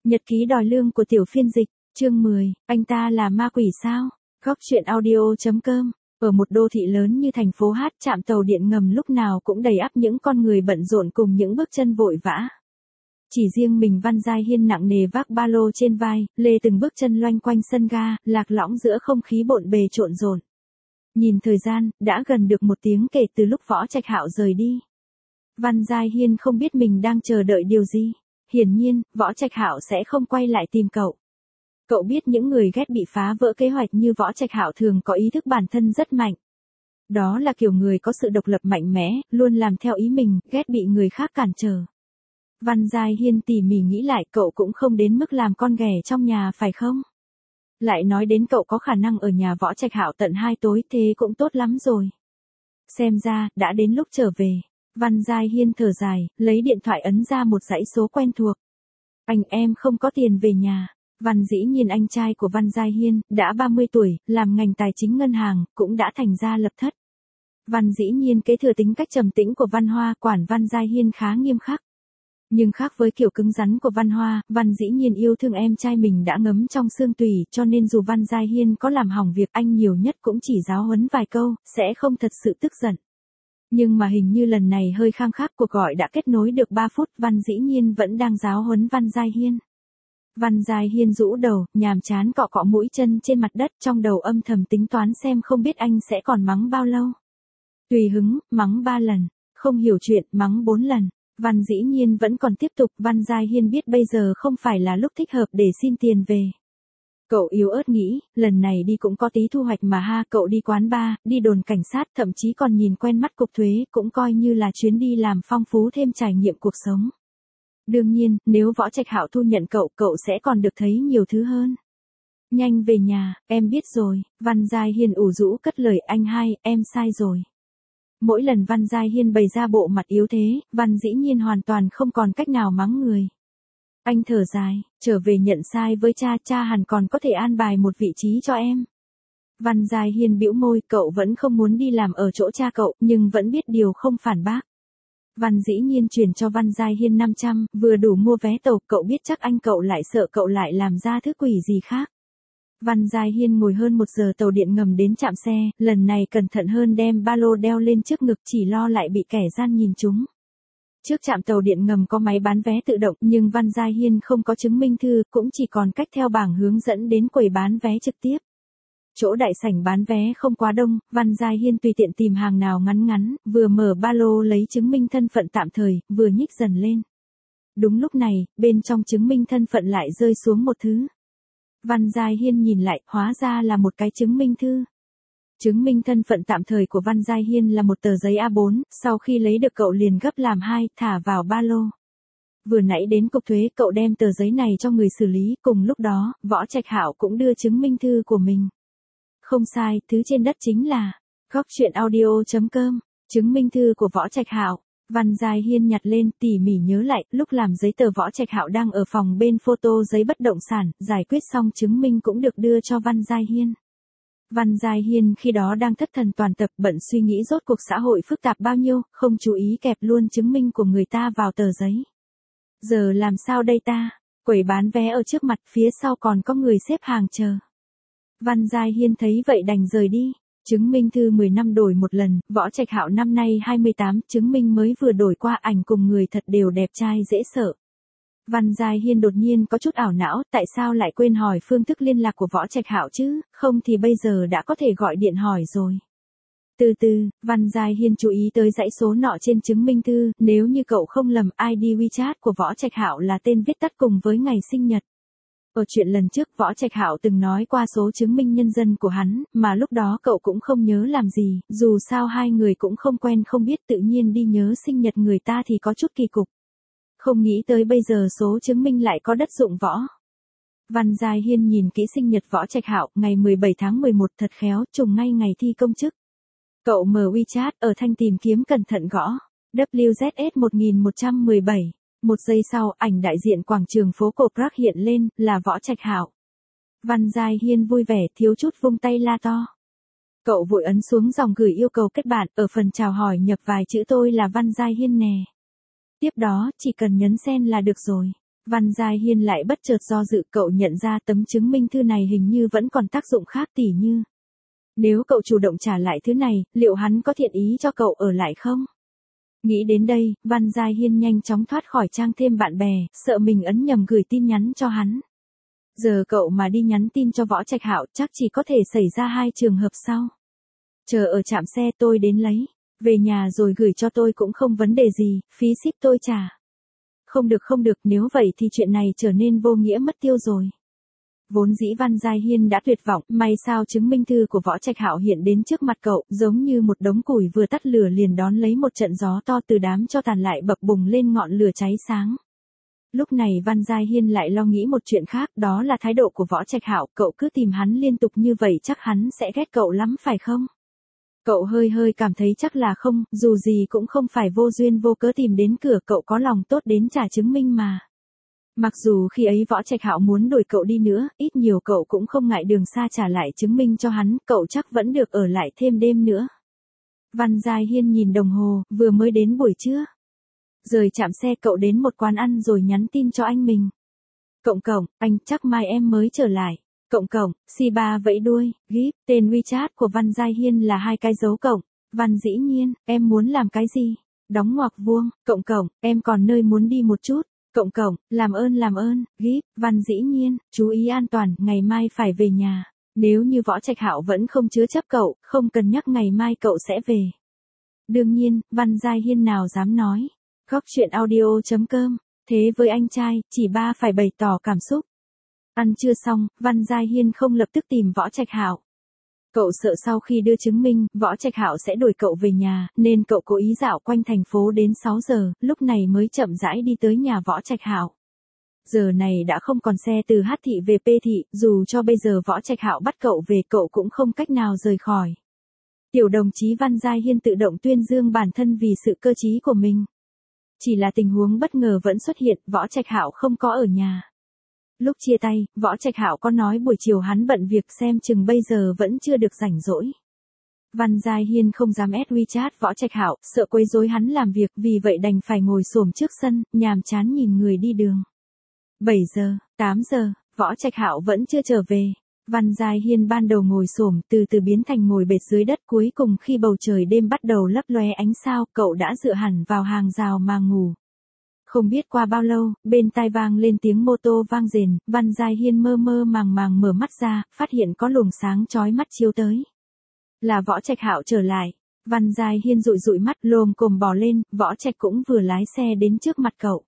Nhật ký đòi lương của tiểu phiên dịch, chương 10, anh ta là ma quỷ sao? Góc truyện audio.com. Ở một đô thị lớn như thành phố Hát, trạm tàu điện ngầm lúc nào cũng đầy ắp những con người bận rộn cùng những bước chân vội vã. Chỉ riêng mình Văn Giai Hiên nặng nề vác ba lô trên vai, lê từng bước chân loanh quanh sân ga, lạc lõng giữa không khí bộn bề trộn rộn. Nhìn thời gian, đã gần được 1 tiếng kể từ lúc Võ Trạch Hạo rời đi. Văn Giai Hiên không biết mình đang chờ đợi điều gì. Hiển nhiên, Võ Trạch Hạo sẽ không quay lại tìm cậu. Cậu biết những người ghét bị phá vỡ kế hoạch như Võ Trạch Hạo thường có ý thức bản thân rất mạnh. Đó là kiểu người có sự độc lập mạnh mẽ, luôn làm theo ý mình, ghét bị người khác cản trở. Văn Giai Hiên tỉ mỉ nghĩ lại, cậu cũng không đến mức làm con ghẻ trong nhà phải không? Lại nói đến cậu có khả năng ở nhà Võ Trạch Hạo tận 2 tối, thế cũng tốt lắm rồi. Xem ra, đã đến lúc trở về. Văn Giai Hiên thở dài, lấy điện thoại ấn ra một dãy số quen thuộc. Anh em không có tiền về nhà. Văn Dĩ Nhiên anh trai của Văn Giai Hiên, đã 30 tuổi, làm ngành tài chính ngân hàng, cũng đã thành ra lập thất. Văn Dĩ Nhiên kế thừa tính cách trầm tĩnh của Văn Hoa, quản Văn Giai Hiên khá nghiêm khắc. Nhưng khác với kiểu cứng rắn của Văn Hoa, Văn Dĩ Nhiên yêu thương em trai mình đã ngấm trong xương tủy, cho nên dù Văn Giai Hiên có làm hỏng việc, anh nhiều nhất cũng chỉ giáo huấn vài câu, sẽ không thật sự tức giận. Nhưng mà hình như lần này hơi khăng khắc, cuộc gọi đã kết nối được 3 phút, Văn Dĩ Nhiên vẫn đang giáo huấn Văn Giai Hiên. Văn Giai Hiên rũ đầu, nhàm chán cọ cọ mũi chân trên mặt đất, trong đầu âm thầm tính toán xem không biết anh sẽ còn mắng bao lâu. Tùy hứng, mắng 3 lần, không hiểu chuyện, mắng 4 lần. Văn Dĩ Nhiên vẫn còn tiếp tục, Văn Giai Hiên biết bây giờ không phải là lúc thích hợp để xin tiền về. Cậu yếu ớt nghĩ, lần này đi cũng có tí thu hoạch mà ha, cậu đi quán bar, đi đồn cảnh sát, thậm chí còn nhìn quen mắt cục thuế, cũng coi như là chuyến đi làm phong phú thêm trải nghiệm cuộc sống. Đương nhiên, nếu Võ Trạch Hạo thu nhận cậu, cậu sẽ còn được thấy nhiều thứ hơn. Nhanh về nhà, em biết rồi. Văn Giai Hiên ủ rũ cất lời, anh hai, em sai rồi. Mỗi lần Văn Giai Hiên bày ra bộ mặt yếu thế, Văn Dĩ Nhiên hoàn toàn không còn cách nào mắng người. Anh thở dài, trở về nhận sai với cha, cha hẳn còn có thể an bài một vị trí cho em. Văn Giai Hiên bĩu môi, cậu vẫn không muốn đi làm ở chỗ cha cậu, nhưng vẫn biết điều không phản bác. Văn Dĩ Nhiên chuyển cho Văn Giai Hiên 500, vừa đủ mua vé tàu, cậu biết chắc anh cậu lại sợ cậu lại làm ra thứ quỷ gì khác. Văn Giai Hiên ngồi hơn 1 giờ tàu điện ngầm đến trạm xe, lần này cẩn thận hơn đem ba lô đeo lên trước ngực, chỉ lo lại bị kẻ gian nhìn trúng. Trước trạm tàu điện ngầm có máy bán vé tự động, nhưng Văn Giai Hiên không có chứng minh thư, cũng chỉ còn cách theo bảng hướng dẫn đến quầy bán vé trực tiếp. Chỗ đại sảnh bán vé không quá đông, Văn Giai Hiên tùy tiện tìm hàng nào ngắn ngắn, vừa mở ba lô lấy chứng minh thân phận tạm thời, vừa nhích dần lên. Đúng lúc này, bên trong chứng minh thân phận lại rơi xuống một thứ. Văn Giai Hiên nhìn lại, hóa ra là một cái chứng minh thư. Chứng minh thân phận tạm thời của Văn Giai Hiên là một tờ giấy A4, sau khi lấy được cậu liền gấp làm 2, thả vào ba lô. Vừa nãy đến cục thuế, cậu đem tờ giấy này cho người xử lý, cùng lúc đó, Võ Trạch Hạo cũng đưa chứng minh thư của mình. Không sai, thứ trên đất chính là góc truyện audio.com, chứng minh thư của Võ Trạch Hạo. Văn Giai Hiên nhặt lên, tỉ mỉ nhớ lại, lúc làm giấy tờ Võ Trạch Hạo đang ở phòng bên photo giấy bất động sản, giải quyết xong chứng minh cũng được đưa cho Văn Giai Hiên. Văn Giai Hiên khi đó đang thất thần toàn tập, bận suy nghĩ rốt cuộc xã hội phức tạp bao nhiêu, không chú ý kẹp luôn chứng minh của người ta vào tờ giấy. Giờ làm sao đây ta? Quầy bán vé ở trước mặt, phía sau còn có người xếp hàng chờ. Văn Giai Hiên thấy vậy đành rời đi. Chứng minh thư 10 năm đổi một lần, Võ Trạch Hạo năm nay 28, chứng minh mới vừa đổi qua, ảnh cùng người thật đều đẹp trai dễ sợ. Văn Giai Hiên đột nhiên có chút ảo não, tại sao lại quên hỏi phương thức liên lạc của Võ Trạch Hạo chứ, không thì bây giờ đã có thể gọi điện hỏi rồi. Từ từ, Văn Giai Hiên chú ý tới dãy số nọ trên chứng minh thư, nếu như cậu không lầm, ID WeChat của Võ Trạch Hạo là tên viết tắt cùng với ngày sinh nhật. Ở chuyện lần trước, Võ Trạch Hạo từng nói qua số chứng minh nhân dân của hắn, mà lúc đó cậu cũng không nhớ làm gì, dù sao hai người cũng không quen không biết, tự nhiên đi nhớ sinh nhật người ta thì có chút kỳ cục. Không nghĩ tới bây giờ số chứng minh lại có đất dụng võ. Văn Giai Hiên nhìn kỹ sinh nhật Võ Trạch Hạo, ngày 17 tháng 11 thật khéo, trùng ngay ngày thi công chức. Cậu mở WeChat, ở thanh tìm kiếm cẩn thận gõ WZS 1117. 1 giây sau, ảnh đại diện quảng trường phố cổ Prague hiện lên, là Võ Trạch Hạo. Văn Giai Hiên vui vẻ, thiếu chút vung tay la to. Cậu vội ấn xuống dòng gửi yêu cầu kết bạn, ở phần chào hỏi nhập vài chữ tôi là Văn Giai Hiên nè. Tiếp đó, chỉ cần nhấn send là được rồi. Văn Giai Hiên lại bất chợt do dự, cậu nhận ra tấm chứng minh thư này hình như vẫn còn tác dụng khác, tỉ như nếu cậu chủ động trả lại thứ này, liệu hắn có thiện ý cho cậu ở lại không? Nghĩ đến đây, Văn Giai Hiên nhanh chóng thoát khỏi trang thêm bạn bè, sợ mình ấn nhầm gửi tin nhắn cho hắn. Giờ cậu mà đi nhắn tin cho Võ Trạch Hạo chắc chỉ có thể xảy ra hai trường hợp sau. Chờ ở trạm xe tôi đến lấy, về nhà rồi gửi cho tôi cũng không vấn đề gì, phí ship tôi trả. Không được, nếu vậy thì chuyện này trở nên vô nghĩa mất tiêu rồi. Vốn dĩ Văn Giai Hiên đã tuyệt vọng, may sao chứng minh thư của Võ Trạch Hạo hiện đến trước mặt cậu, giống như một đống củi vừa tắt lửa liền đón lấy một trận gió to, từ đám cho tàn lại bập bùng lên ngọn lửa cháy sáng. Lúc này Văn Giai Hiên lại lo nghĩ một chuyện khác, đó là thái độ của Võ Trạch Hạo, cậu cứ tìm hắn liên tục như vậy chắc hắn sẽ ghét cậu lắm phải không? Cậu hơi cảm thấy chắc là không, dù gì cũng không phải vô duyên vô cớ tìm đến cửa, cậu có lòng tốt đến trả chứng minh mà. Mặc dù khi ấy Võ Trạch Hạo muốn đuổi cậu đi nữa, ít nhiều cậu cũng không ngại đường xa trả lại chứng minh cho hắn, cậu chắc vẫn được ở lại thêm đêm nữa. Văn Giai Hiên nhìn đồng hồ, vừa mới đến buổi trưa. Rời trạm xe cậu đến một quán ăn rồi nhắn tin cho anh mình. Cộng, anh chắc mai em mới trở lại. Cộng, C3 vẫy đuôi, gíp, tên WeChat của Văn Giai Hiên là 2 cái dấu cộng. Văn dĩ nhiên, em muốn làm cái gì? Đóng ngoặc vuông, cộng, em còn nơi muốn đi một chút. Cộng, làm ơn, gíp, Văn dĩ nhiên, chú ý an toàn, ngày mai phải về nhà. Nếu như Võ Trạch Hạo vẫn không chứa chấp cậu, không cần nhắc ngày mai cậu sẽ về. Đương nhiên, Văn Giai Hiên nào dám nói. Góc chuyện audio.com, thế với anh trai, chỉ ba phải bày tỏ cảm xúc. Ăn trưa xong, Văn Giai Hiên không lập tức tìm Võ Trạch Hạo. Cậu sợ sau khi đưa chứng minh, Võ Trạch Hạo sẽ đuổi cậu về nhà, nên cậu cố ý dạo quanh thành phố đến 6 giờ, lúc này mới chậm rãi đi tới nhà Võ Trạch Hạo. Giờ này đã không còn xe từ H thị về P thị, dù cho bây giờ Võ Trạch Hạo bắt cậu về cậu cũng không cách nào rời khỏi. Tiểu đồng chí Văn Giai Hiên tự động tuyên dương bản thân vì sự cơ trí của mình. Chỉ là tình huống bất ngờ vẫn xuất hiện, Võ Trạch Hạo không có ở nhà. Lúc chia tay, Võ Trạch Hạo có nói buổi chiều hắn bận việc, xem chừng bây giờ vẫn chưa được rảnh rỗi. Văn Giai Hiên không dám add WeChat Võ Trạch Hạo, sợ quấy rối hắn làm việc, vì vậy đành phải ngồi xổm trước sân, nhàm chán nhìn người đi đường. 7 giờ, 8 giờ, Võ Trạch Hạo vẫn chưa trở về. Văn Giai Hiên ban đầu ngồi xổm, từ từ biến thành ngồi bệt dưới đất, cuối cùng khi bầu trời đêm bắt đầu lấp loé ánh sao, cậu đã dựa hẳn vào hàng rào mà ngủ. Không biết qua bao lâu, bên tai vang lên tiếng mô tô vang rền, Văn Giai Hiên mơ màng mở mắt ra, phát hiện có luồng sáng chói mắt chiếu tới. Là Võ Trạch Hạo trở lại. Văn Giai Hiên dụi mắt, lồm cồm bò lên, Võ Trạch cũng vừa lái xe đến trước mặt cậu.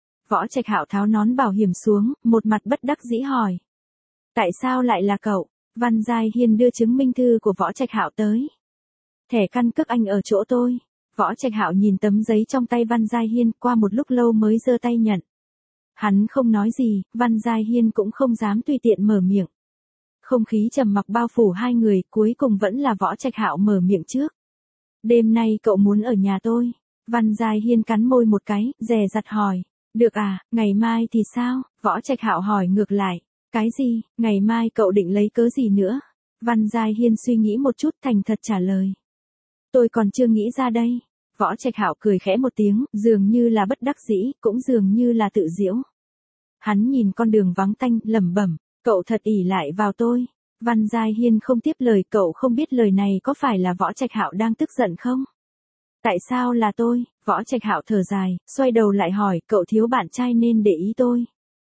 Võ Trạch Hạo tháo nón bảo hiểm xuống, một mặt bất đắc dĩ hỏi. Tại sao lại là cậu? Văn Giai Hiên đưa chứng minh thư của Võ Trạch Hạo tới. Thẻ căn cước anh ở chỗ tôi. Võ Trạch Hạo nhìn tấm giấy trong tay Văn Giai Hiên, qua một lúc lâu mới giơ tay nhận. Hắn không nói gì, Văn Giai Hiên cũng không dám tùy tiện mở miệng. Không khí trầm mặc bao phủ hai người, cuối cùng vẫn là Võ Trạch Hạo mở miệng trước. Đêm nay cậu muốn ở nhà tôi. Văn Giai Hiên cắn môi một cái, dè dặt hỏi. Được à, ngày mai thì sao? Võ Trạch Hạo hỏi ngược lại. Cái gì, ngày mai cậu định lấy cớ gì nữa? Văn Giai Hiên suy nghĩ một chút, thành thật trả lời. Tôi còn chưa nghĩ ra đây. Võ Trạch Hạo cười khẽ một tiếng, dường như là bất đắc dĩ, cũng dường như là tự giễu. Hắn nhìn con đường vắng tanh, lẩm bẩm, cậu thật ỷ lại vào tôi. Văn Giai Hiên không tiếp lời, cậu không biết lời này có phải là Võ Trạch Hạo đang tức giận không? Tại sao là tôi? Võ Trạch Hạo thở dài, xoay đầu lại hỏi, cậu thiếu bạn trai nên để ý tôi.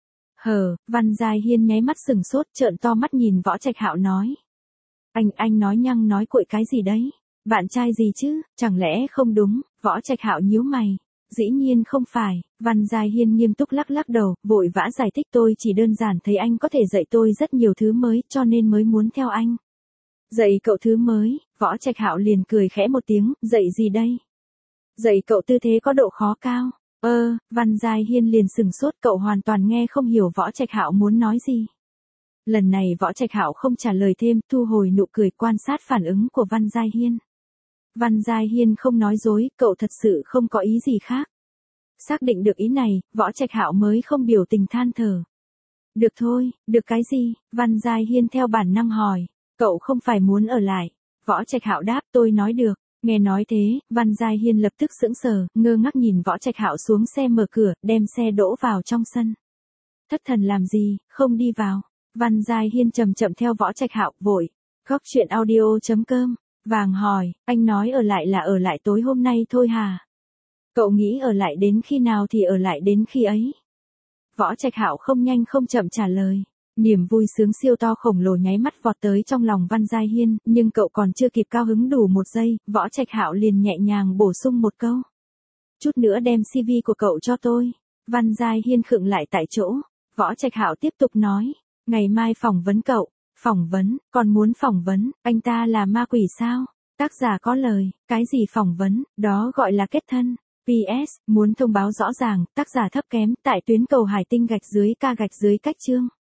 Văn Giai Hiên nháy mắt sừng sốt, trợn to mắt nhìn Võ Trạch Hạo nói. Anh nói nhăng nói cuội cái gì đấy? Bạn trai gì chứ, chẳng lẽ không đúng? Võ Trạch Hạo nhíu mày. Dĩ nhiên không phải. Văn Giai Hiên nghiêm túc lắc đầu, vội vã giải thích, tôi chỉ đơn giản thấy anh có thể dạy tôi rất nhiều thứ mới, cho nên mới muốn theo anh. Dạy cậu thứ mới? Võ Trạch Hạo liền cười khẽ một tiếng, dạy gì đây? Dạy cậu tư thế có độ khó cao. Văn Giai Hiên liền sừng sốt, cậu hoàn toàn nghe không hiểu Võ Trạch Hạo muốn nói gì. Lần này Võ Trạch Hạo không trả lời thêm, thu hồi nụ cười, quan sát phản ứng của Văn Giai Hiên. Văn Giai Hiên không nói dối, cậu thật sự không có ý gì khác. Xác định được ý này, Võ Trạch Hạo mới không biểu tình than thở. Được thôi, được cái gì? Văn Giai Hiên theo bản năng hỏi. Cậu không phải muốn ở lại. Võ Trạch Hạo đáp, tôi nói được. Nghe nói thế, Văn Giai Hiên lập tức sững sờ, ngơ ngác nhìn Võ Trạch Hạo xuống xe mở cửa, đem xe đỗ vào trong sân. Thất thần làm gì, không đi vào. Văn Giai Hiên chậm chậm theo Võ Trạch Hạo vội. Góc chuyện audio.com. Vàng hỏi, anh nói ở lại là ở lại tối hôm nay thôi hả? Cậu nghĩ ở lại đến khi nào thì ở lại đến khi ấy. Võ Trạch Hạo không nhanh không chậm trả lời. Niềm vui sướng siêu to khổng lồ nháy mắt vọt tới trong lòng Văn Giai Hiên, nhưng cậu còn chưa kịp cao hứng đủ một giây, Võ Trạch Hạo liền nhẹ nhàng bổ sung một câu. Chút nữa đem CV của cậu cho tôi. Văn Giai Hiên khựng lại tại chỗ. Võ Trạch Hạo tiếp tục nói, ngày mai phỏng vấn cậu. Phỏng vấn, còn muốn phỏng vấn, anh ta là ma quỷ sao? Tác giả có lời, cái gì phỏng vấn, đó gọi là kết thân. PS, muốn thông báo rõ ràng, tác giả thấp kém, tại tuyến cầu Hải Tinh _ Ca _ cách chương.